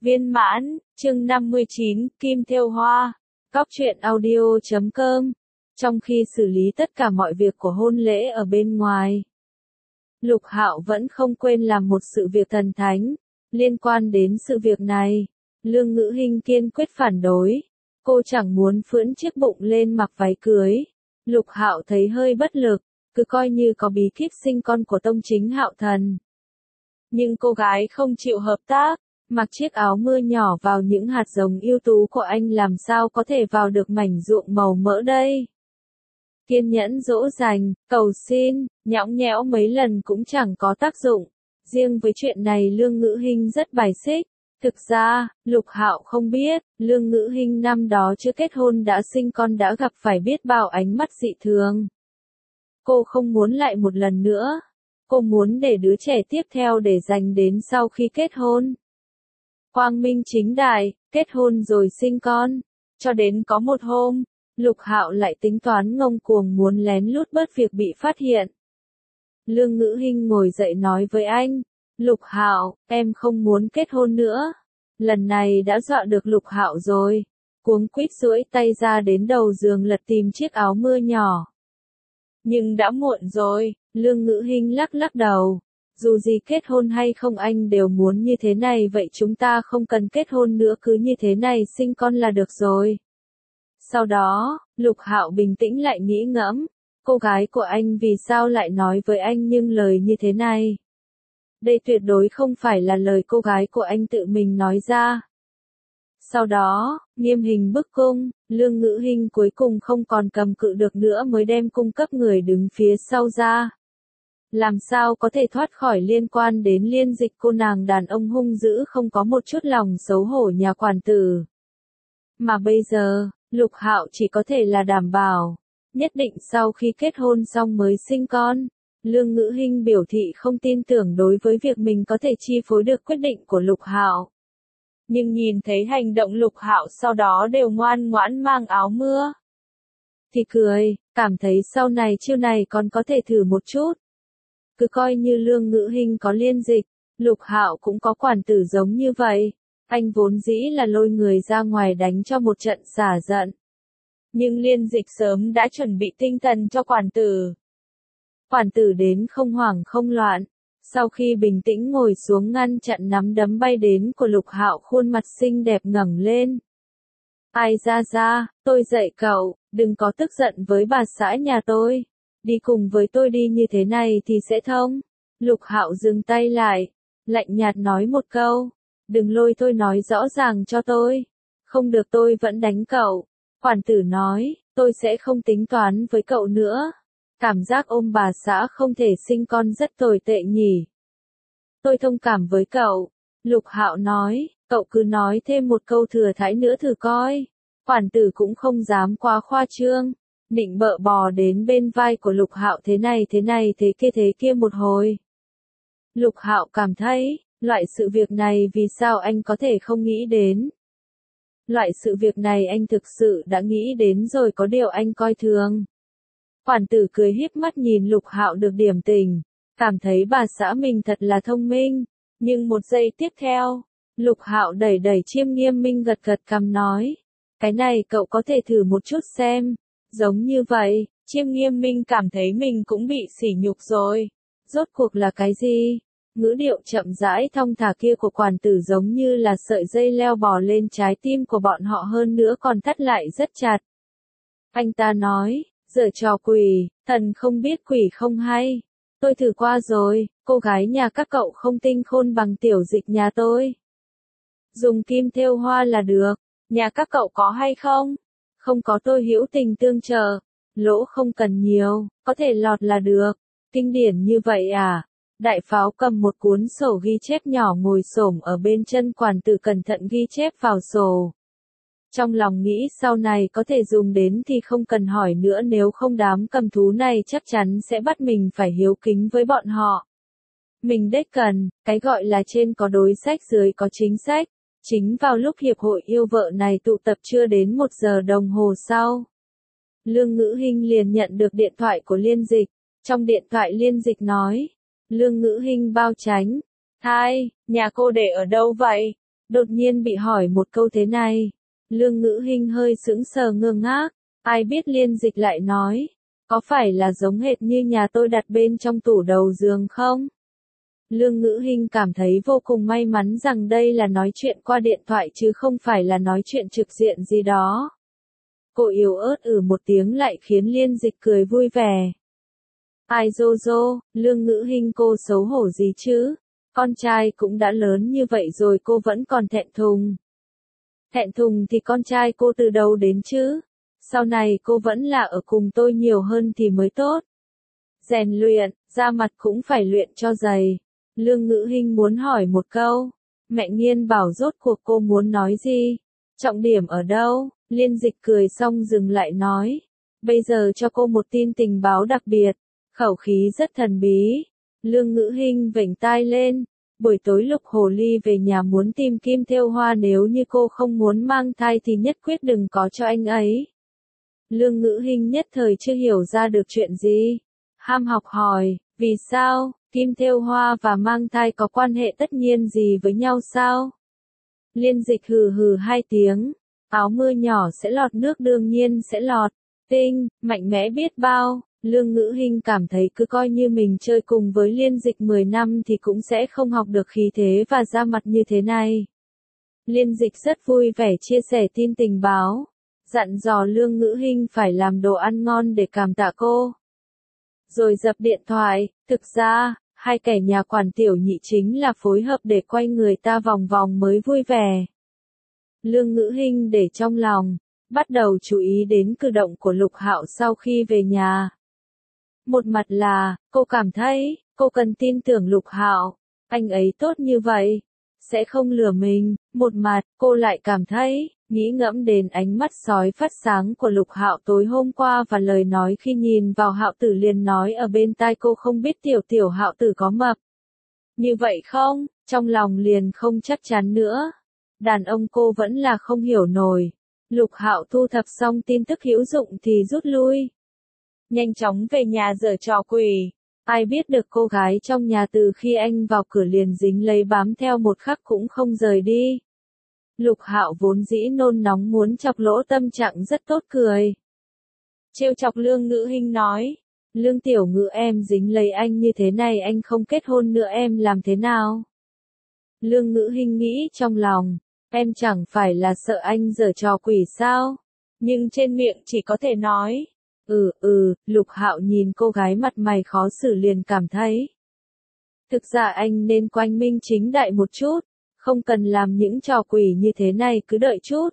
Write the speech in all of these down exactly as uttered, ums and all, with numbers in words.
Viên mãn, chương năm mươi chín, Kim Thêu Hoa. Cóc truyện audio chấm com. Trong khi xử lý tất cả mọi việc của hôn lễ ở bên ngoài, Lục Hạo vẫn không quên làm một sự việc thần thánh. Liên quan đến sự việc này, Lương Ngữ Hinh kiên quyết phản đối. Cô chẳng muốn phưỡn chiếc bụng lên mặc váy cưới. Lục Hạo thấy hơi bất lực, cứ coi như có bí kíp sinh con của tông chính Hạo Thần. Nhưng cô gái không chịu hợp tác. Mặc chiếc áo mưa nhỏ vào những hạt giống ưu tú của anh làm sao có thể vào được mảnh ruộng màu mỡ đây. Kiên nhẫn dỗ dành, cầu xin, nhõng nhẽo mấy lần cũng chẳng có tác dụng. Riêng với chuyện này Lương Ngữ Hinh rất bài xích. Thực ra, Lục Hạo không biết, Lương Ngữ Hinh năm đó chưa kết hôn đã sinh con đã gặp phải biết bao ánh mắt dị thường. Cô không muốn lại một lần nữa. Cô muốn để đứa trẻ tiếp theo để dành đến sau khi kết hôn. Quang minh chính đại, kết hôn rồi sinh con. Cho đến có một hôm, Lục Hạo lại tính toán ngông cuồng muốn lén lút bớt việc bị phát hiện. Lương Ngữ Hinh ngồi dậy nói với anh, Lục Hạo, em không muốn kết hôn nữa. Lần này đã dọa được Lục Hạo rồi. Cuống quýt duỗi tay ra đến đầu giường lật tìm chiếc áo mưa nhỏ. Nhưng đã muộn rồi, Lương Ngữ Hinh lắc lắc đầu. Dù gì kết hôn hay không anh đều muốn như thế này, vậy chúng ta không cần kết hôn nữa, cứ như thế này sinh con là được rồi. Sau đó, Lục Hạo bình tĩnh lại nghĩ ngẫm, cô gái của anh vì sao lại nói với anh những lời như thế này? Đây tuyệt đối không phải là lời cô gái của anh tự mình nói ra. Sau đó, nghiêm hình bức cung, Lương Ngữ Hinh cuối cùng không còn cầm cự được nữa mới đem cung cấp người đứng phía sau ra. Làm sao có thể thoát khỏi liên quan đến Liên Dịch, cô nàng đàn ông hung dữ không có một chút lòng xấu hổ nhà quản tử. Mà bây giờ, Lục Hạo chỉ có thể là đảm bảo, nhất định sau khi kết hôn xong mới sinh con. Lương Ngữ Hinh biểu thị không tin tưởng đối với việc mình có thể chi phối được quyết định của Lục Hạo. Nhưng nhìn thấy hành động Lục Hạo sau đó đều ngoan ngoãn mang áo mưa, thì cười, cảm thấy sau này chiêu này còn có thể thử một chút. Cứ coi như Lương Ngữ Hinh có Liên Dịch, Lục Hạo cũng có quản tử giống như vậy. Anh vốn dĩ là lôi người ra ngoài đánh cho một trận xả giận. Nhưng Liên Dịch sớm đã chuẩn bị tinh thần cho quản tử. Quản tử đến không hoảng không loạn. Sau khi bình tĩnh ngồi xuống ngăn chặn nắm đấm bay đến của Lục Hạo, khuôn mặt xinh đẹp ngẩng lên. Ai ra ra, tôi dạy cậu, đừng có tức giận với bà xã nhà tôi. Đi cùng với tôi đi, như thế này thì sẽ thông. Lục Hạo dừng tay lại, lạnh nhạt nói một câu. Đừng lôi tôi, nói rõ ràng cho tôi. Không được tôi vẫn đánh cậu. Quản tử nói, tôi sẽ không tính toán với cậu nữa. Cảm giác ôm bà xã không thể sinh con rất tồi tệ nhỉ. Tôi thông cảm với cậu. Lục Hạo nói, cậu cứ nói thêm một câu thừa thãi nữa thử coi. Quản tử cũng không dám quá khoa trương. Nịnh bợ bò đến bên vai của Lục Hạo, thế này thế này thế kia thế kia một hồi. Lục Hạo cảm thấy, loại sự việc này vì sao anh có thể không nghĩ đến. Loại sự việc này anh thực sự đã nghĩ đến rồi, có điều anh coi thường. Quản tử cười híp mắt nhìn Lục Hạo được điểm tình, cảm thấy bà xã mình thật là thông minh. Nhưng một giây tiếp theo, Lục Hạo đẩy đẩy chiêm nghiêm minh gật gật cằm nói, cái này cậu có thể thử một chút xem. Giống như vậy, chiêm nghiêm minh cảm thấy mình cũng bị sỉ nhục rồi. Rốt cuộc là cái gì? Ngữ điệu chậm rãi thong thả kia của quản tử giống như là sợi dây leo bò lên trái tim của bọn họ, hơn nữa còn thắt lại rất chặt. Anh ta nói, giở trò quỷ, thần không biết quỷ không hay. Tôi thử qua rồi, cô gái nhà các cậu không tinh khôn bằng tiểu dịch nhà tôi. Dùng kim thêu hoa là được, nhà các cậu có hay không? Không có, tôi hữu tình tương trợ. Lỗ không cần nhiều, có thể lọt là được. Kinh điển như vậy à? Đại pháo cầm một cuốn sổ ghi chép nhỏ ngồi xổm ở bên chân quản tử, cẩn thận ghi chép vào sổ. Trong lòng nghĩ sau này có thể dùng đến thì không cần hỏi nữa, nếu không đám cầm thú này chắc chắn sẽ bắt mình phải hiếu kính với bọn họ. Mình đếch cần, cái gọi là trên có đối sách dưới có chính sách. Chính vào lúc hiệp hội yêu vợ này tụ tập chưa đến một giờ đồng hồ sau, Lương Ngữ Hinh liền nhận được điện thoại của Liên Dịch. Trong điện thoại Liên Dịch nói, Lương Ngữ Hinh bao tránh, hai, nhà cô để ở đâu vậy? Đột nhiên bị hỏi một câu thế này. Lương Ngữ Hinh hơi sững sờ ngơ ngác. Ai biết Liên Dịch lại nói. Có phải là giống hệt như nhà tôi đặt bên trong tủ đầu giường không? Lương Ngữ Hinh cảm thấy vô cùng may mắn rằng đây là nói chuyện qua điện thoại chứ không phải là nói chuyện trực diện gì đó. Cô yếu ớt ử một tiếng lại khiến Liên Dịch cười vui vẻ. Ai dô dô, Lương Ngữ Hinh cô xấu hổ gì chứ? Con trai cũng đã lớn như vậy rồi cô vẫn còn thẹn thùng. Thẹn thùng thì con trai cô từ đâu đến chứ? Sau này cô vẫn là ở cùng tôi nhiều hơn thì mới tốt. Rèn luyện, da mặt cũng phải luyện cho dày. Lương Ngữ Hinh muốn hỏi một câu. Mẹ Nghiên bảo rốt cuộc cô muốn nói gì? Trọng điểm ở đâu? Liên Dịch cười xong dừng lại nói. Bây giờ cho cô một tin tình báo đặc biệt. Khẩu khí rất thần bí. Lương Ngữ Hinh vểnh tai lên. Buổi tối Lục Hồ Ly về nhà muốn tìm Kim Thêu Hoa, nếu như cô không muốn mang thai thì nhất quyết đừng có cho anh ấy. Lương Ngữ Hinh nhất thời chưa hiểu ra được chuyện gì. Ham học hỏi, vì sao, Kim Thêu Hoa và mang thai có quan hệ tất nhiên gì với nhau sao? Liên Dịch hừ hừ hai tiếng. Áo mưa nhỏ sẽ lọt nước, đương nhiên sẽ lọt. Tinh, mạnh mẽ biết bao. Lương Ngữ Hinh cảm thấy cứ coi như mình chơi cùng với Liên Dịch mười năm thì cũng sẽ không học được khí thế và da mặt như thế này. Liên Dịch rất vui vẻ chia sẻ tin tình báo, dặn dò Lương Ngữ Hinh phải làm đồ ăn ngon để cảm tạ cô. Rồi dập điện thoại. Thực ra, hai kẻ nhà quản tiểu nhị chính là phối hợp để quay người ta vòng vòng mới vui vẻ. Lương Ngữ Hinh để trong lòng, bắt đầu chú ý đến cử động của Lục Hạo sau khi về nhà. Một mặt là, cô cảm thấy, cô cần tin tưởng Lục Hạo, anh ấy tốt như vậy, sẽ không lừa mình. Một mặt, cô lại cảm thấy, nghĩ ngẫm đến ánh mắt sói phát sáng của Lục Hạo tối hôm qua và lời nói khi nhìn vào Hạo Tử liền nói ở bên tai cô không biết tiểu tiểu Hạo Tử có mập như vậy không, trong lòng liền không chắc chắn nữa. Đàn ông cô vẫn là không hiểu nổi. Lục Hạo thu thập xong tin tức hữu dụng thì rút lui. Nhanh chóng về nhà giở trò quỷ. Ai biết được cô gái trong nhà từ khi anh vào cửa liền dính lấy bám theo một khắc cũng không rời đi. Lục Hạo vốn dĩ nôn nóng muốn chọc lỗ tâm trạng rất tốt cười. Trêu chọc Lương Ngữ Hinh nói. Lương tiểu ngữ em dính lấy anh như thế này anh không kết hôn nữa em làm thế nào? Lương Ngữ Hinh nghĩ trong lòng. Em chẳng phải là sợ anh giở trò quỷ sao? Nhưng trên miệng chỉ có thể nói. Ừ ừ, Lục Hạo nhìn cô gái mặt mày khó xử liền cảm thấy. Thực ra anh nên quanh minh chính đại một chút, không cần làm những trò quỷ như thế này, cứ đợi chút.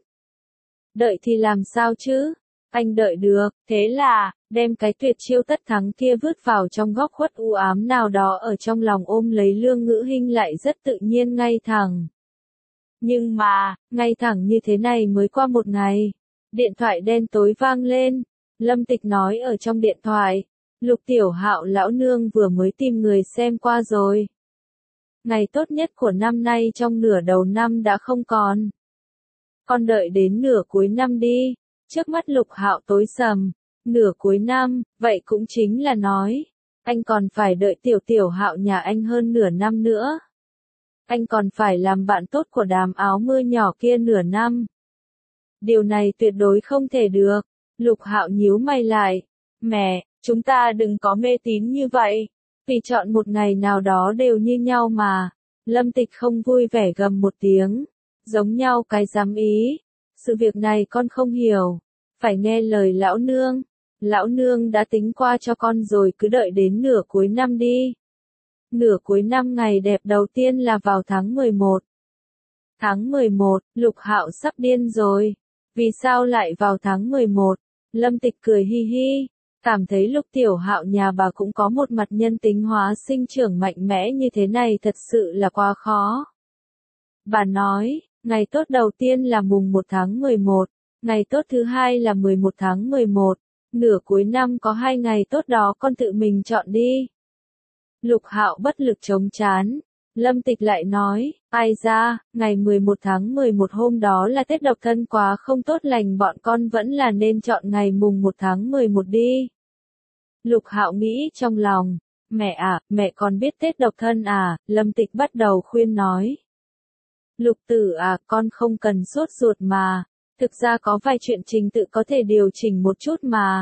Đợi thì làm sao chứ? Anh đợi được, thế là, đem cái tuyệt chiêu tất thắng kia vứt vào trong góc khuất u ám nào đó ở trong lòng ôm lấy Lương Ngữ Hinh lại rất tự nhiên ngay thẳng. Nhưng mà, ngay thẳng như thế này mới qua một ngày. Điện thoại đen tối vang lên. Lâm Tịch nói ở trong điện thoại. Lục tiểu Hạo lão nương vừa mới tìm người xem qua rồi. Ngày tốt nhất của năm nay trong nửa đầu năm đã không còn. Con đợi đến nửa cuối năm đi. Trước mắt Lục Hạo tối sầm. Nửa cuối năm, vậy cũng chính là nói. Anh còn phải đợi tiểu tiểu Hạo nhà anh hơn nửa năm nữa. Anh còn phải làm bạn tốt của đám áo mưa nhỏ kia nửa năm. Điều này tuyệt đối không thể được. Lục Hạo nhíu mày lại. Mẹ, chúng ta đừng có mê tín như vậy. Vì chọn một ngày nào đó đều như nhau mà. Lâm Tịch không vui vẻ gầm một tiếng. Giống nhau cái dám ý. Sự việc này con không hiểu. Phải nghe lời lão nương. Lão nương đã tính qua cho con rồi, cứ đợi đến nửa cuối năm đi. Nửa cuối năm ngày đẹp đầu tiên là vào tháng mười một. Tháng mười một, Lục Hạo sắp điên rồi. Vì sao lại vào tháng mười một? Lâm Tịch cười hi hi. Cảm thấy Lục tiểu Hạo nhà bà cũng có một mặt nhân tính hóa sinh trưởng mạnh mẽ như thế này thật sự là quá khó. Bà nói, ngày tốt đầu tiên là mùng một tháng mười một. Ngày tốt thứ hai là mười một tháng mười một. Nửa cuối năm có hai ngày tốt đó con tự mình chọn đi. Lục Hạo bất lực chống chán. Lâm Tịch lại nói, ai ra, ngày mười một tháng mười một hôm đó là Tết độc thân quá không tốt lành, bọn con vẫn là nên chọn ngày mùng một tháng mười một đi. Lục Hạo nghĩ trong lòng, mẹ à, mẹ còn biết Tết độc thân à, Lâm Tịch bắt đầu khuyên nói. Lục tử à, con không cần sốt ruột mà. Thực ra có vài chuyện trình tự có thể điều chỉnh một chút mà.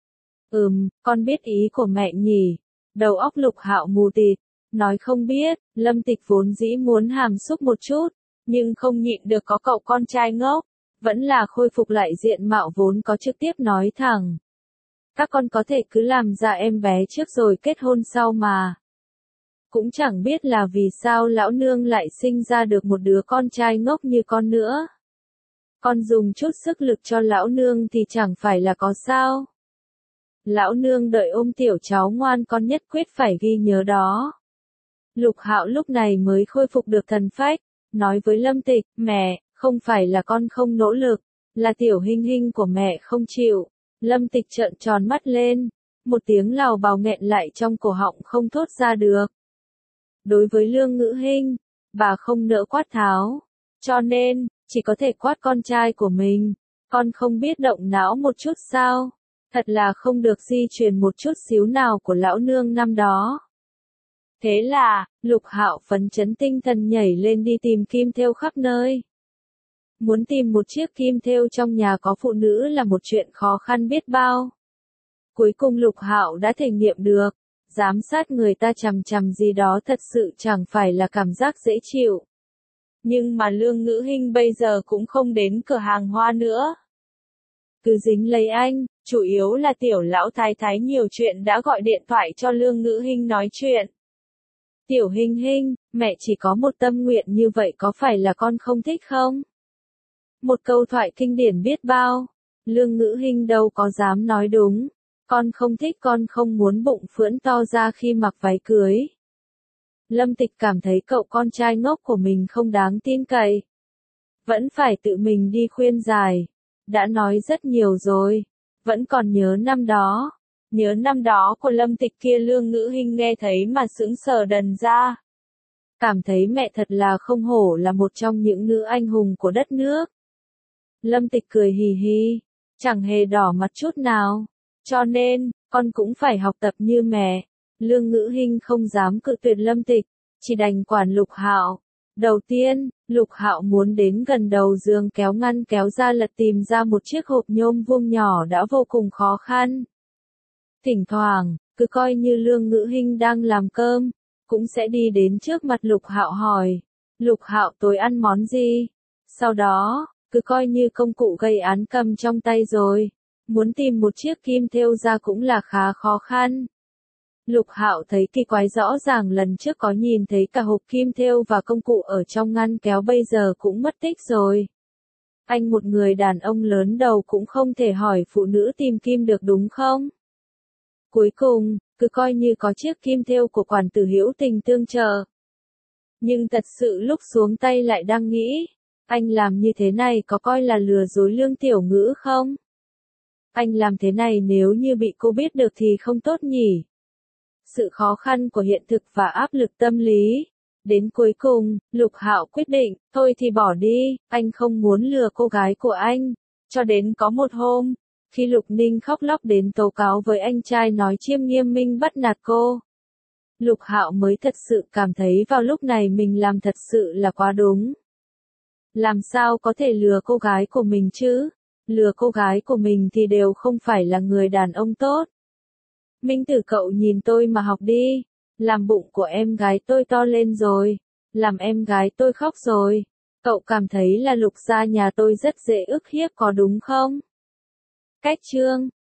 Ừm, con biết ý của mẹ nhỉ. Đầu óc Lục Hạo mù tịt, nói không biết. Lâm Tịch vốn dĩ muốn hàm xúc một chút, nhưng không nhịn được có cậu con trai ngốc, vẫn là khôi phục lại diện mạo vốn có, trực tiếp nói thẳng. Các con có thể cứ làm ra em bé trước rồi kết hôn sau mà. Cũng chẳng biết là vì sao lão nương lại sinh ra được một đứa con trai ngốc như con nữa. Con dùng chút sức lực cho lão nương thì chẳng phải là có sao. Lão nương đợi ôm tiểu cháu ngoan, con nhất quyết phải ghi nhớ đó. Lục Hạo lúc này mới khôi phục được thần phách, nói với Lâm Tịch, mẹ, không phải là con không nỗ lực, là tiểu Hinh Hinh của mẹ không chịu. Lâm Tịch trợn tròn mắt lên, một tiếng lào bào nghẹn lại trong cổ họng không thốt ra được. Đối với Lương Ngữ Hinh, bà không nỡ quát tháo, cho nên, chỉ có thể quát con trai của mình. Con không biết động não một chút sao? Thật là không được di truyền một chút xíu nào của lão nương năm đó. Thế là, Lục Hạo phấn chấn tinh thần nhảy lên đi tìm kim thêu khắp nơi. Muốn tìm một chiếc kim thêu trong nhà có phụ nữ là một chuyện khó khăn biết bao. Cuối cùng Lục Hạo đã thể nghiệm được, giám sát người ta chằm chằm gì đó thật sự chẳng phải là cảm giác dễ chịu. Nhưng mà Lương Ngữ Hinh bây giờ cũng không đến cửa hàng hoa nữa. Cứ dính lấy anh, chủ yếu là tiểu lão thái thái nhiều chuyện đã gọi điện thoại cho Lương Ngữ Hinh nói chuyện. Tiểu Hinh Hinh, mẹ chỉ có một tâm nguyện như vậy có phải là con không thích không? Một câu thoại kinh điển biết bao. Lương Ngữ Hinh đâu có dám nói đúng. Con không thích, con không muốn bụng phưỡn to ra khi mặc váy cưới. Lâm Tịch cảm thấy cậu con trai ngốc của mình không đáng tin cậy. Vẫn phải tự mình đi khuyên giải. Đã nói rất nhiều rồi. Vẫn còn nhớ năm đó. Nhớ năm đó của Lâm Tịch kia, Lương Ngữ Hinh nghe thấy mà sững sờ đần ra. Cảm thấy mẹ thật là không hổ là một trong những nữ anh hùng của đất nước. Lâm Tịch cười hì hì, chẳng hề đỏ mặt chút nào. Cho nên, con cũng phải học tập như mẹ. Lương Ngữ Hinh không dám cự tuyệt Lâm Tịch, chỉ đành quản Lục Hạo. Đầu tiên, Lục Hạo muốn đến gần đầu giường kéo ngăn kéo ra lật tìm ra một chiếc hộp nhôm vuông nhỏ đã vô cùng khó khăn. Thỉnh thoảng, cứ coi như Lương Ngữ Hinh đang làm cơm, cũng sẽ đi đến trước mặt Lục Hạo hỏi, Lục Hạo tối ăn món gì? Sau đó, cứ coi như công cụ gây án cầm trong tay rồi, muốn tìm một chiếc kim thêu ra cũng là khá khó khăn. Lục Hạo thấy kỳ quái, rõ ràng lần trước có nhìn thấy cả hộp kim thêu và công cụ ở trong ngăn kéo, bây giờ cũng mất tích rồi. Anh một người đàn ông lớn đầu cũng không thể hỏi phụ nữ tìm kim được đúng không? Cuối cùng, cứ coi như có chiếc kim thêu của quản tử hữu tình tương trợ. Nhưng thật sự lúc xuống tay lại đang nghĩ, anh làm như thế này có coi là lừa dối Lương Tiểu Ngữ không? Anh làm thế này nếu như bị cô biết được thì không tốt nhỉ? Sự khó khăn của hiện thực và áp lực tâm lý. Đến cuối cùng, Lục Hạo quyết định, thôi thì bỏ đi, anh không muốn lừa cô gái của anh. Cho đến có một hôm, khi Lục Ninh khóc lóc đến tố cáo với anh trai nói Chiêm Nghiêm Minh bắt nạt cô, Lục Hạo mới thật sự cảm thấy vào lúc này mình làm thật sự là quá đúng. Làm sao có thể lừa cô gái của mình chứ? Lừa cô gái của mình thì đều không phải là người đàn ông tốt. Minh Tử, cậu nhìn tôi mà học đi. Làm bụng của em gái tôi to lên rồi. Làm em gái tôi khóc rồi. Cậu cảm thấy là Lục gia nhà tôi rất dễ ức hiếp có đúng không? Cách chương